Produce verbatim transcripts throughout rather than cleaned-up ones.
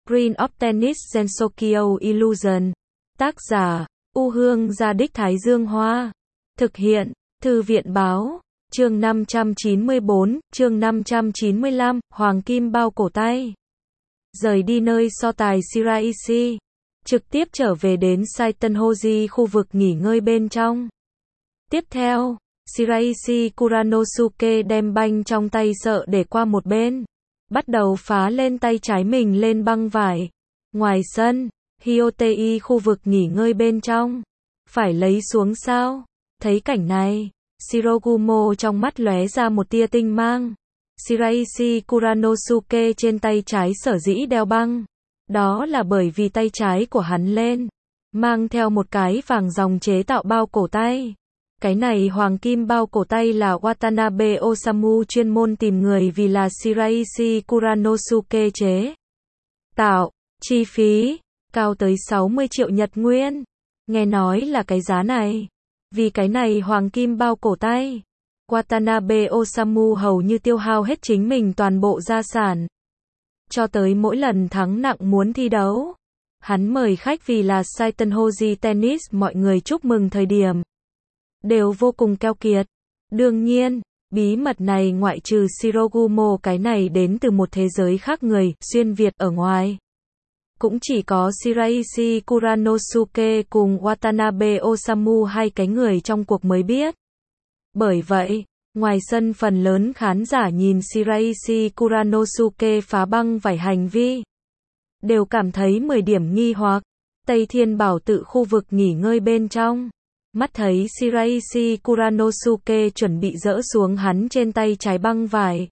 Screen of Tennis Gensokyo Illusion. Tác giả, U Hương Gia Đích Thái Dương Hoa. Thực hiện, Thư viện Báo. Chương năm trăm chín mươi bốn, chương năm trăm chín mươi lăm, Hoàng Kim bao cổ tay. Rời đi nơi so tài Shiraishi, trực tiếp trở về đến Saitenhoji, khu vực nghỉ ngơi bên trong. Tiếp theo, Shiraishi Kuranosuke đem banh trong tay sợ để qua một bên, bắt đầu phá lên tay trái mình lên băng vải. Ngoài sân, Hyotei khu vực nghỉ ngơi bên trong. Phải lấy xuống sao? Thấy cảnh này, Shirogumo trong mắt lóe ra một tia tinh mang. Shiraishi Kuranosuke trên tay trái sở dĩ đeo băng, đó là bởi vì tay trái của hắn lên mang theo một cái vàng dòng chế tạo bao cổ tay. Cái này hoàng kim bao cổ tay là Watanabe Osamu chuyên môn tìm người vì là Shiraishi Kuranosuke chế tạo, chi phí cao tới sáu mươi triệu Nhật Nguyên. Nghe nói là cái giá này, vì cái này hoàng kim bao cổ tay, Watanabe Osamu hầu như tiêu hao hết chính mình toàn bộ gia sản. Cho tới mỗi lần thắng nặng muốn thi đấu, hắn mời khách vì là Saitenhoji Tennis, mọi người chúc mừng thời điểm đều vô cùng keo kiệt. Đương nhiên, bí mật này ngoại trừ Shirogumo cái này đến từ một thế giới khác người xuyên Việt ở ngoài, cũng chỉ có Shiraishi Kuranosuke cùng Watanabe Osamu hai cái người trong cuộc mới biết. Bởi vậy, ngoài sân phần lớn khán giả nhìn Shiraishi Kuranosuke phá băng vải hành vi, đều cảm thấy mười điểm nghi hoặc. Tây Thiên Bảo Tự khu vực nghỉ ngơi bên trong, mắt thấy Shiraishi Kuranosuke chuẩn bị dỡ xuống hắn trên tay trái băng vải,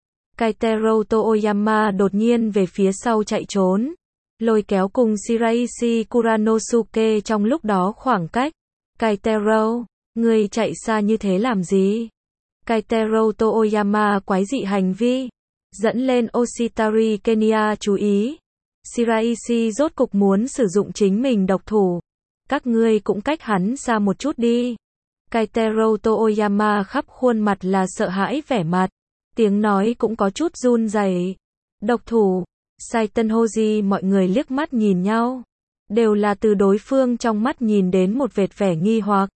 Keitaro Toyama đột nhiên về phía sau chạy trốn, lôi kéo cùng Shiraishi Kuranosuke trong lúc đó khoảng cách. Keitaro, ngươi chạy xa như thế làm gì? Keitaro Toyama quái dị hành vi dẫn lên Oshitari Kenya chú ý. Shiraishi rốt cục muốn sử dụng chính mình độc thủ, các ngươi cũng cách hắn xa một chút đi. Keitaro Toyama khắp khuôn mặt là sợ hãi vẻ mặt, tiếng nói cũng có chút run rẩy. Độc thủ? Saitenhoji mọi người liếc mắt nhìn nhau, đều là từ đối phương trong mắt nhìn đến một vệt vẻ nghi hoặc.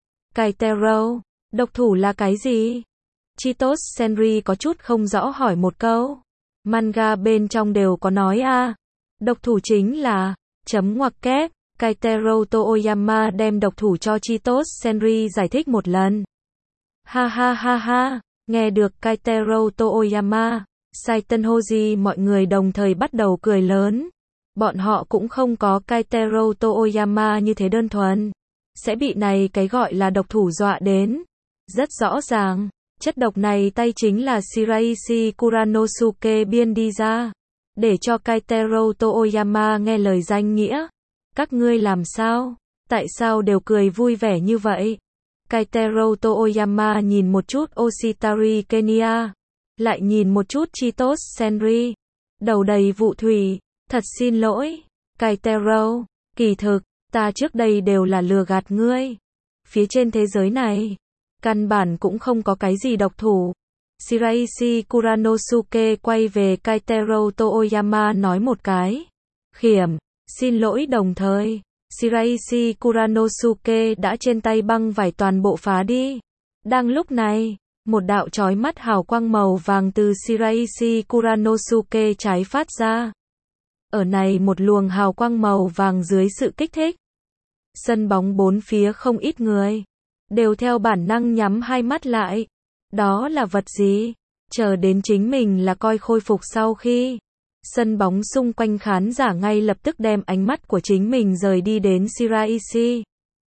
Keitaro, độc thủ là cái gì? Chitos Senri có chút không rõ hỏi một câu. Manga bên trong đều có nói a. Độc thủ chính là chấm ngoặc kép. Keitaro Toyama đem độc thủ cho Chitos Senri giải thích một lần. Ha ha ha ha, nghe được Keitaro Toyama, Saitenhoji mọi người đồng thời bắt đầu cười lớn. Bọn họ cũng không có Keitaro Toyama như thế đơn thuần, sẽ bị này cái gọi là độc thủ dọa đến. Rất rõ ràng, chất độc này tay chính là Shiraishi Kuranosuke biên đi ra, để cho Keitaro Toyama nghe lời danh nghĩa. Các ngươi làm sao? Tại sao đều cười vui vẻ như vậy? Keitaro Toyama nhìn một chút Oshitari Kenya, lại nhìn một chút Chitos Senri, đầu đầy vụ thủy. Thật xin lỗi, Keitaro, kỳ thực, ta trước đây đều là lừa gạt ngươi. Phía trên thế giới này, căn bản cũng không có cái gì độc thủ. Shiraishi Kuranosuke quay về Keitaro Toyama nói một cái khiểm, xin lỗi, đồng thời, Shiraishi Kuranosuke đã trên tay băng vải toàn bộ phá đi. Đang lúc này, một đạo chói mắt hào quang màu vàng từ Shiraishi Kuranosuke trái phát ra. Ở này một luồng hào quang màu vàng dưới sự kích thích, sân bóng bốn phía không ít người đều theo bản năng nhắm hai mắt lại. Đó là vật gì? Chờ đến chính mình là coi khôi phục sau khi sân bóng xung quanh khán giả ngay lập tức đem ánh mắt của chính mình rời đi đến Shiraishi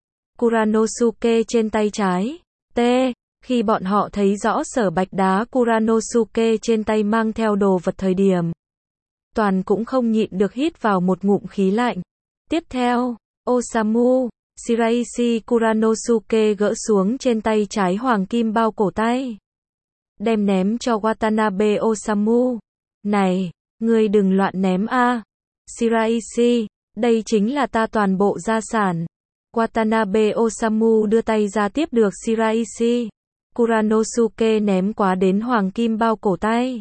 Kuranosuke trên tay trái. T. Khi bọn họ thấy rõ sở bạch đá Kuranosuke trên tay mang theo đồ vật thời điểm, toàn cũng không nhịn được hít vào một ngụm khí lạnh. Tiếp theo, Osamu, Shiraishi Kuranosuke gỡ xuống trên tay trái hoàng kim bao cổ tay, đem ném cho Watanabe Osamu. Này, ngươi đừng loạn ném a. Shiraishi, đây chính là ta toàn bộ gia sản. Watanabe Osamu đưa tay ra tiếp được Shiraishi Kuranosuke ném quá đến hoàng kim bao cổ tay.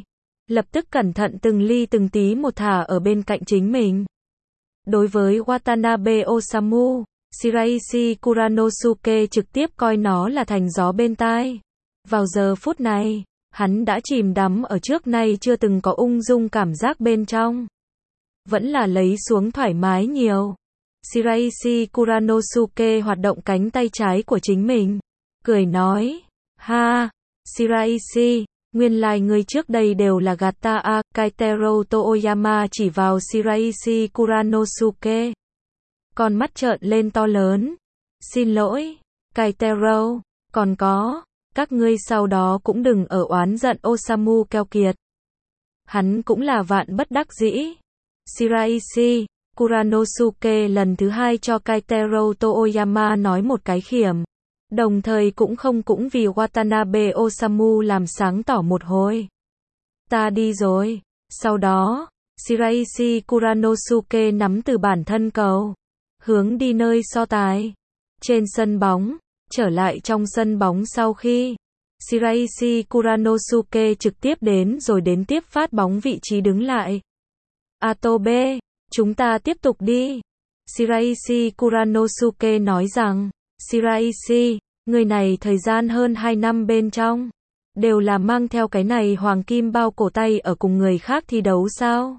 lập tức cẩn thận từng ly từng tí một thả ở bên cạnh chính mình. Đối với Watanabe Osamu, Shiraishi Kuranosuke trực tiếp coi nó là thành gió bên tai. Vào giờ phút này, hắn đã chìm đắm ở trước nay chưa từng có ung dung cảm giác bên trong. Vẫn là lấy xuống thoải mái nhiều. Shiraishi Kuranosuke hoạt động cánh tay trái của chính mình. Cười nói. Ha, Shiraishi, nguyên lai người trước đây đều là gạt ta à, Kaitero Toyama chỉ vào Shiraishi Kuranosuke. Con mắt trợn lên to lớn. Xin lỗi, Kaitero, còn có, các ngươi sau đó cũng đừng ở oán giận Osamu keo kiệt. Hắn cũng là vạn bất đắc dĩ. Shiraishi Kuranosuke lần thứ hai cho Kaitero Toyama nói một cái khiểm. Đồng thời cũng không cũng vì Watanabe Osamu làm sáng tỏ một hồi. Ta đi rồi. Sau đó, Shiraishi Kuranosuke nắm từ bản thân cầu, hướng đi nơi so tài. Trên sân bóng, trở lại trong sân bóng sau khi Shiraishi Kuranosuke trực tiếp đến rồi đến tiếp phát bóng vị trí đứng lại. Atobe, chúng ta tiếp tục đi. Shiraishi Kuranosuke nói rằng, Shiraishi, người này thời gian hơn hai năm bên trong, đều là mang theo cái này hoàng kim bao cổ tay ở cùng người khác thi đấu sao?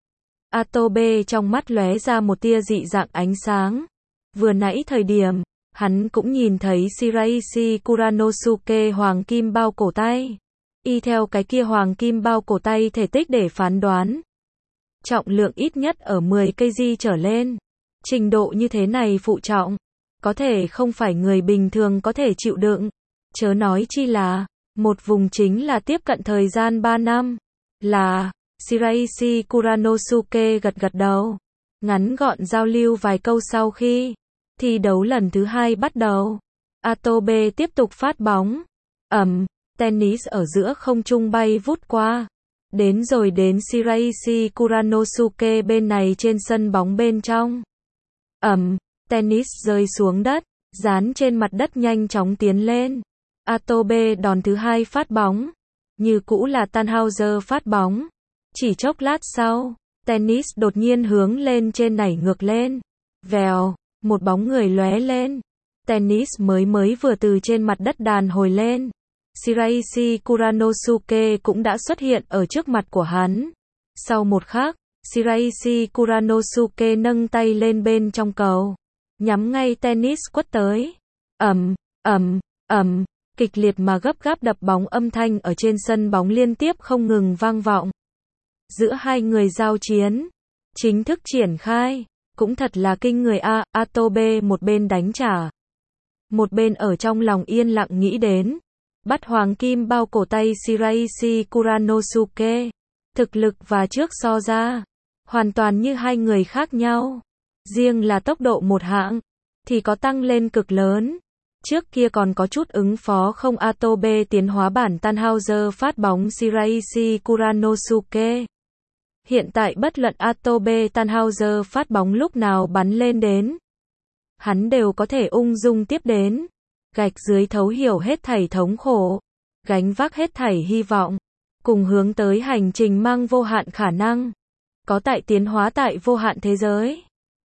Atobe trong mắt lóe ra một tia dị dạng ánh sáng. Vừa nãy thời điểm, hắn cũng nhìn thấy Shiraishi Kuranosuke hoàng kim bao cổ tay. Y theo cái kia hoàng kim bao cổ tay thể tích để phán đoán. Trọng lượng ít nhất ở mười ki lô gam trở lên. Trình độ như thế này phụ trọng, có thể không phải người bình thường có thể chịu đựng. Chớ nói chi là, một vùng chính là tiếp cận thời gian ba năm. Là, Shiraishi Kuranosuke gật gật đầu. Ngắn gọn giao lưu vài câu sau khi thi đấu lần thứ hai bắt đầu. Atobe tiếp tục phát bóng. Ẩm, tennis ở giữa không trung bay vút qua. Đến rồi đến Shiraishi Kuranosuke bên này trên sân bóng bên trong. Ẩm, tennis rơi xuống đất, dán trên mặt đất nhanh chóng tiến lên. Atobe đòn thứ hai phát bóng. Như cũ là Tannhauser phát bóng. Chỉ chốc lát sau, tennis đột nhiên hướng lên trên nảy ngược lên. Vèo, một bóng người lóe lên. Tennis mới mới vừa từ trên mặt đất đàn hồi lên. Shiraishi Kuranosuke cũng đã xuất hiện ở trước mặt của hắn. Sau một khắc, Shiraishi Kuranosuke nâng tay lên bên trong cầu, nhắm ngay tennis quất tới. Ầm, ầm, ầm, kịch liệt mà gấp gáp đập bóng âm thanh ở trên sân bóng liên tiếp không ngừng vang vọng. Giữa hai người giao chiến chính thức triển khai, cũng thật là kinh người a. Atobe một bên đánh trả, một bên ở trong lòng yên lặng nghĩ đến, bắt hoàng kim bao cổ tay Shiraishi Kuranosuke, thực lực và trước so ra, hoàn toàn như hai người khác nhau. Riêng là tốc độ một hạng, thì có tăng lên cực lớn. Trước kia còn có chút ứng phó không. Atobe tiến hóa bản Tannhauser phát bóng Shiraishi Kuranosuke. Hiện tại bất luận Atobe Tannhauser phát bóng lúc nào bắn lên đến, hắn đều có thể ung dung tiếp đến. Gạch dưới thấu hiểu hết thảy thống khổ, gánh vác hết thảy hy vọng, cùng hướng tới hành trình mang vô hạn khả năng. Có tại tiến hóa tại vô hạn thế giới.